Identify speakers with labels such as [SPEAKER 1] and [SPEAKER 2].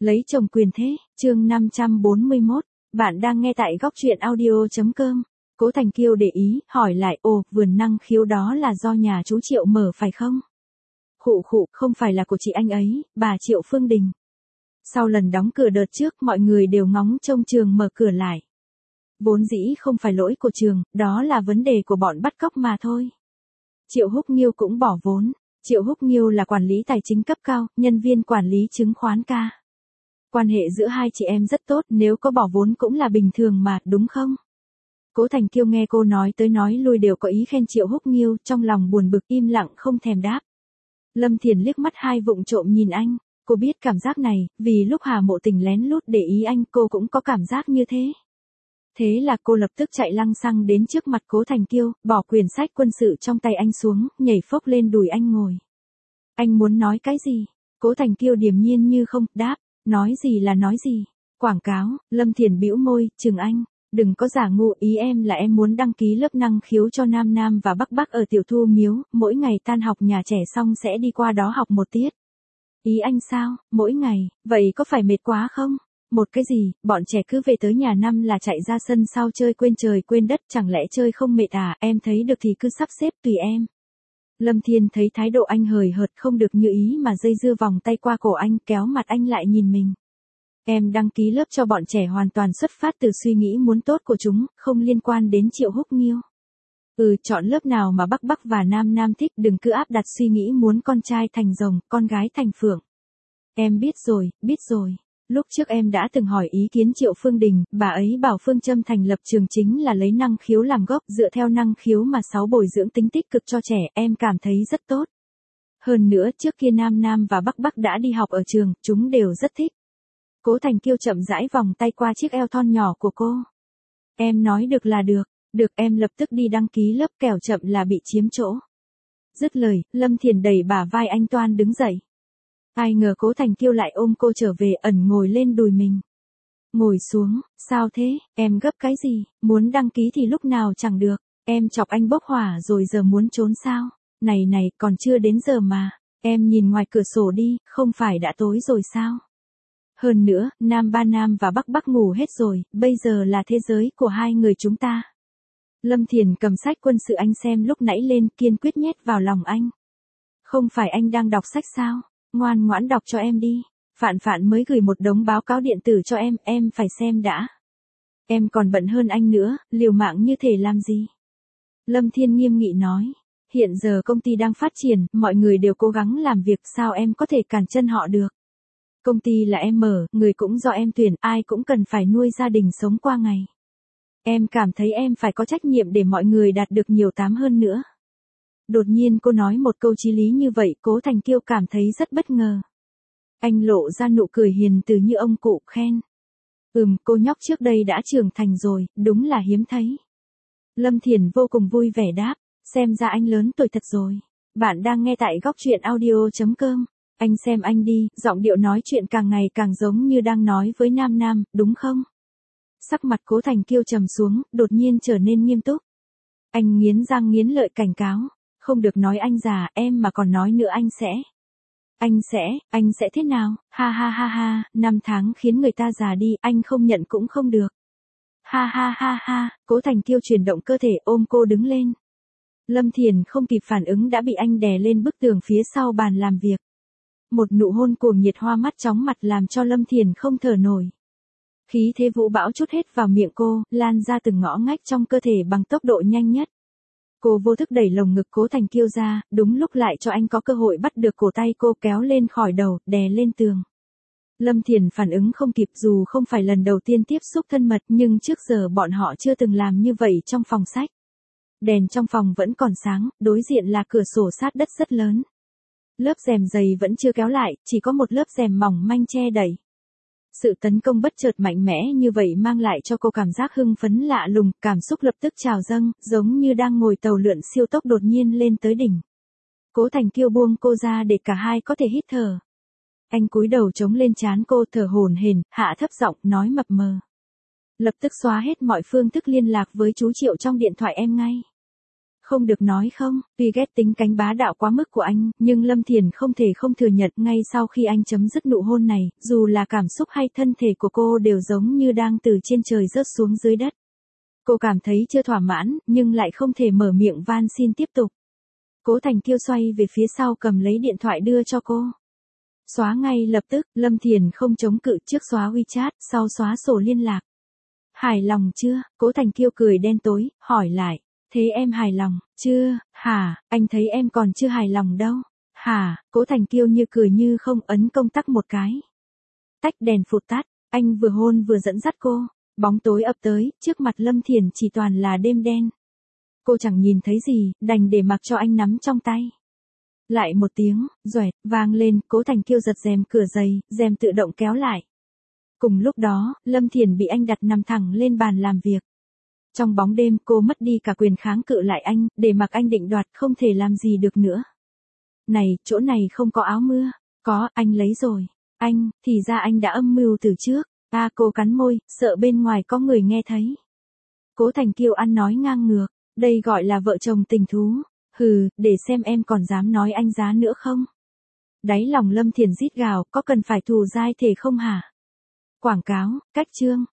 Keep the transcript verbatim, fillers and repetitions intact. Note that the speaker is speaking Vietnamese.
[SPEAKER 1] Lấy chồng quyền thế, chương năm trăm bốn mươi mốt, bạn đang nghe tại góc truyện audio.com. Cố Thành Kiêu để ý, hỏi lại, ồ, vườn năng khiếu đó là do nhà chú Triệu mở phải không? Khụ khụ, không phải là của chị anh ấy, bà Triệu Phương Đình. Sau lần đóng cửa đợt trước, mọi người đều ngóng trông Trường mở cửa lại. Vốn dĩ không phải lỗi của Trường, đó là vấn đề của bọn bắt cóc mà thôi. Triệu Húc Nghiêu cũng bỏ vốn. Triệu Húc Nghiêu là quản lý tài chính cấp cao, nhân viên quản lý chứng khoán ca. Quan hệ giữa hai chị em rất tốt, nếu có bỏ vốn cũng là bình thường mà, đúng không? Cố Thành Kiêu nghe cô nói tới nói lui đều có ý khen Triệu Húc Nghiêu, trong lòng buồn bực im lặng không thèm đáp. Lâm Thiền liếc mắt hai vụng trộm nhìn anh, cô biết cảm giác này, vì lúc Hà Mộ Tình lén lút để ý anh cô cũng có cảm giác như thế. Thế là cô lập tức chạy lăng xăng đến trước mặt Cố Thành Kiêu, bỏ quyển sách quân sự trong tay anh xuống, nhảy phốc lên đùi anh ngồi. Anh muốn nói cái gì? Cố Thành Kiêu điềm nhiên như không, đáp, nói gì là nói gì? Quảng cáo. Lâm Thiền bĩu môi, chừng anh, đừng có giả ngu, ý em là em muốn đăng ký lớp năng khiếu cho Nam Nam và Bắc Bắc ở Tiểu Thu Miếu, mỗi ngày tan học nhà trẻ xong sẽ đi qua đó học một tiết. Ý anh sao, mỗi ngày, vậy có phải mệt quá không? Một cái gì, bọn trẻ cứ về tới nhà năm là chạy ra sân sau chơi quên trời quên đất, chẳng lẽ chơi không mệt à, em thấy được thì cứ sắp xếp tùy em. Lâm Thiên thấy thái độ anh hời hợt không được như ý mà dây dưa vòng tay qua cổ anh, kéo mặt anh lại nhìn mình. Em đăng ký lớp cho bọn trẻ hoàn toàn xuất phát từ suy nghĩ muốn tốt của chúng, không liên quan đến Triệu Húc Nghiêu. Ừ, chọn lớp nào mà Bắc Bắc và Nam Nam thích, đừng cứ áp đặt suy nghĩ muốn con trai thành rồng, con gái thành phượng. Em biết rồi, biết rồi. Lúc trước em đã từng hỏi ý kiến Triệu Phương Đình, bà ấy bảo phương châm thành lập trường chính là lấy năng khiếu làm gốc, dựa theo năng khiếu mà sáu bồi dưỡng tính tích cực cho trẻ, em cảm thấy rất tốt. Hơn nữa, trước kia Nam Nam và Bắc Bắc đã đi học ở trường, chúng đều rất thích. Cố Thành Kiêu chậm rãi vòng tay qua chiếc eo thon nhỏ của cô. Em nói được là được, được, em lập tức đi đăng ký lớp, kẻo chậm là bị chiếm chỗ. Dứt lời, Lâm Thiền đẩy bả vai anh toan đứng dậy. Ai ngờ Cố Thành Kiêu lại ôm cô trở về, ẩn ngồi lên đùi mình. Ngồi xuống, sao thế, em gấp cái gì, muốn đăng ký thì lúc nào chẳng được, em chọc anh bốc hỏa rồi giờ muốn trốn sao, này này, còn chưa đến giờ mà, em nhìn ngoài cửa sổ đi, không phải đã tối rồi sao. Hơn nữa, Nam Ba Nam và Bắc Bắc ngủ hết rồi, bây giờ là thế giới của hai người chúng ta. Lâm Thiền cầm sách quân sự anh xem lúc nãy lên, kiên quyết nhét vào lòng anh. Không phải anh đang đọc sách sao? Ngoan ngoãn đọc cho em đi. Phạn Phạn mới gửi một đống báo cáo điện tử cho em, em phải xem đã. Em còn bận hơn anh nữa, liều mạng như thể làm gì? Lâm Thiên nghiêm nghị nói. Hiện giờ công ty đang phát triển, mọi người đều cố gắng làm việc, sao em có thể cản chân họ được? Công ty là em mở, người cũng do em tuyển, ai cũng cần phải nuôi gia đình sống qua ngày. Em cảm thấy em phải có trách nhiệm để mọi người đạt được nhiều tám hơn nữa. Đột nhiên cô nói một câu chí lý như vậy, Cố Thành Kiêu cảm thấy rất bất ngờ. Anh lộ ra nụ cười hiền từ như ông cụ, khen. Ừm, cô nhóc trước đây đã trưởng thành rồi, đúng là hiếm thấy. Lâm Thiền vô cùng vui vẻ đáp, xem ra anh lớn tuổi thật rồi. Bạn đang nghe tại góc truyện audio.com. Anh xem anh đi, giọng điệu nói chuyện càng ngày càng giống như đang nói với Nam Nam, đúng không? Sắc mặt Cố Thành Kiêu trầm xuống, đột nhiên trở nên nghiêm túc. Anh nghiến răng nghiến lợi cảnh cáo. Không được nói anh già, em mà còn nói nữa anh sẽ. Anh sẽ, anh sẽ thế nào? Ha ha ha ha, năm tháng khiến người ta già đi, anh không nhận cũng không được. Ha ha ha ha, Cố Thành Kiêu chuyển động cơ thể ôm cô đứng lên. Lâm Thiền không kịp phản ứng đã bị anh đè lên bức tường phía sau bàn làm việc. Một nụ hôn cuồng nhiệt hoa mắt chóng mặt làm cho Lâm Thiền không thở nổi. Khí thế vũ bão trút hết vào miệng cô, lan ra từng ngõ ngách trong cơ thể bằng tốc độ nhanh nhất. Cô vô thức đẩy lồng ngực Cố Thành Kiêu ra, đúng lúc lại cho anh có cơ hội bắt được cổ tay cô kéo lên khỏi đầu, đè lên tường. Lâm Thiền phản ứng không kịp, dù không phải lần đầu tiên tiếp xúc thân mật nhưng trước giờ bọn họ chưa từng làm như vậy trong phòng sách. Đèn trong phòng vẫn còn sáng, đối diện là cửa sổ sát đất rất lớn. Lớp rèm dày vẫn chưa kéo lại, chỉ có một lớp rèm mỏng manh che đẩy. Sự tấn công bất chợt mạnh mẽ như vậy mang lại cho cô cảm giác hưng phấn lạ lùng, cảm xúc lập tức trào dâng, giống như đang ngồi tàu lượn siêu tốc đột nhiên lên tới đỉnh. Cố Thành Kiêu buông cô ra để cả hai có thể hít thở. Anh cúi đầu chống lên trán cô, thở hổn hển, hạ thấp giọng, nói mập mờ. Lập tức xóa hết mọi phương thức liên lạc với chú Triệu trong điện thoại em ngay. Không được nói không, tuy ghét tính cánh bá đạo quá mức của anh, nhưng Lâm Thiền không thể không thừa nhận ngay sau khi anh chấm dứt nụ hôn này, dù là cảm xúc hay thân thể của cô đều giống như đang từ trên trời rớt xuống dưới đất. Cô cảm thấy chưa thỏa mãn, nhưng lại không thể mở miệng van xin tiếp tục. Cố Thành Kiêu xoay về phía sau cầm lấy điện thoại đưa cho cô. Xóa ngay lập tức, Lâm Thiền không chống cự, trước xóa WeChat, sau xóa sổ liên lạc. Hài lòng chưa? Cố Thành Kiêu cười đen tối, hỏi lại. Thế em hài lòng, chưa? Hả, anh thấy em còn chưa hài lòng đâu. Hả, Cố Thành Kiêu như cười như không, ấn công tắc một cái. Tách đèn phụt tắt, anh vừa hôn vừa dẫn dắt cô. Bóng tối ập tới, trước mặt Lâm Thiền chỉ toàn là đêm đen. Cô chẳng nhìn thấy gì, đành để mặc cho anh nắm trong tay. Lại một tiếng, doẹt, vang lên, Cố Thành Kiêu giật rèm cửa giày, rèm tự động kéo lại. Cùng lúc đó, Lâm Thiền bị anh đặt nằm thẳng lên bàn làm việc. Trong bóng đêm cô mất đi cả quyền kháng cự lại anh, để mặc anh định đoạt không thể làm gì được nữa. Này, chỗ này không có áo mưa. Có, anh lấy rồi. Anh, thì ra anh đã âm mưu từ trước. À, cô cắn môi, sợ bên ngoài có người nghe thấy. Cố Thành Kiêu ăn nói ngang ngược. Đây gọi là vợ chồng tình thú. Hừ, để xem em còn dám nói anh giá nữa không? Đáy lòng Lâm Thiền rít gào, có cần phải thù dai thể không hả? Quảng cáo, cách chương.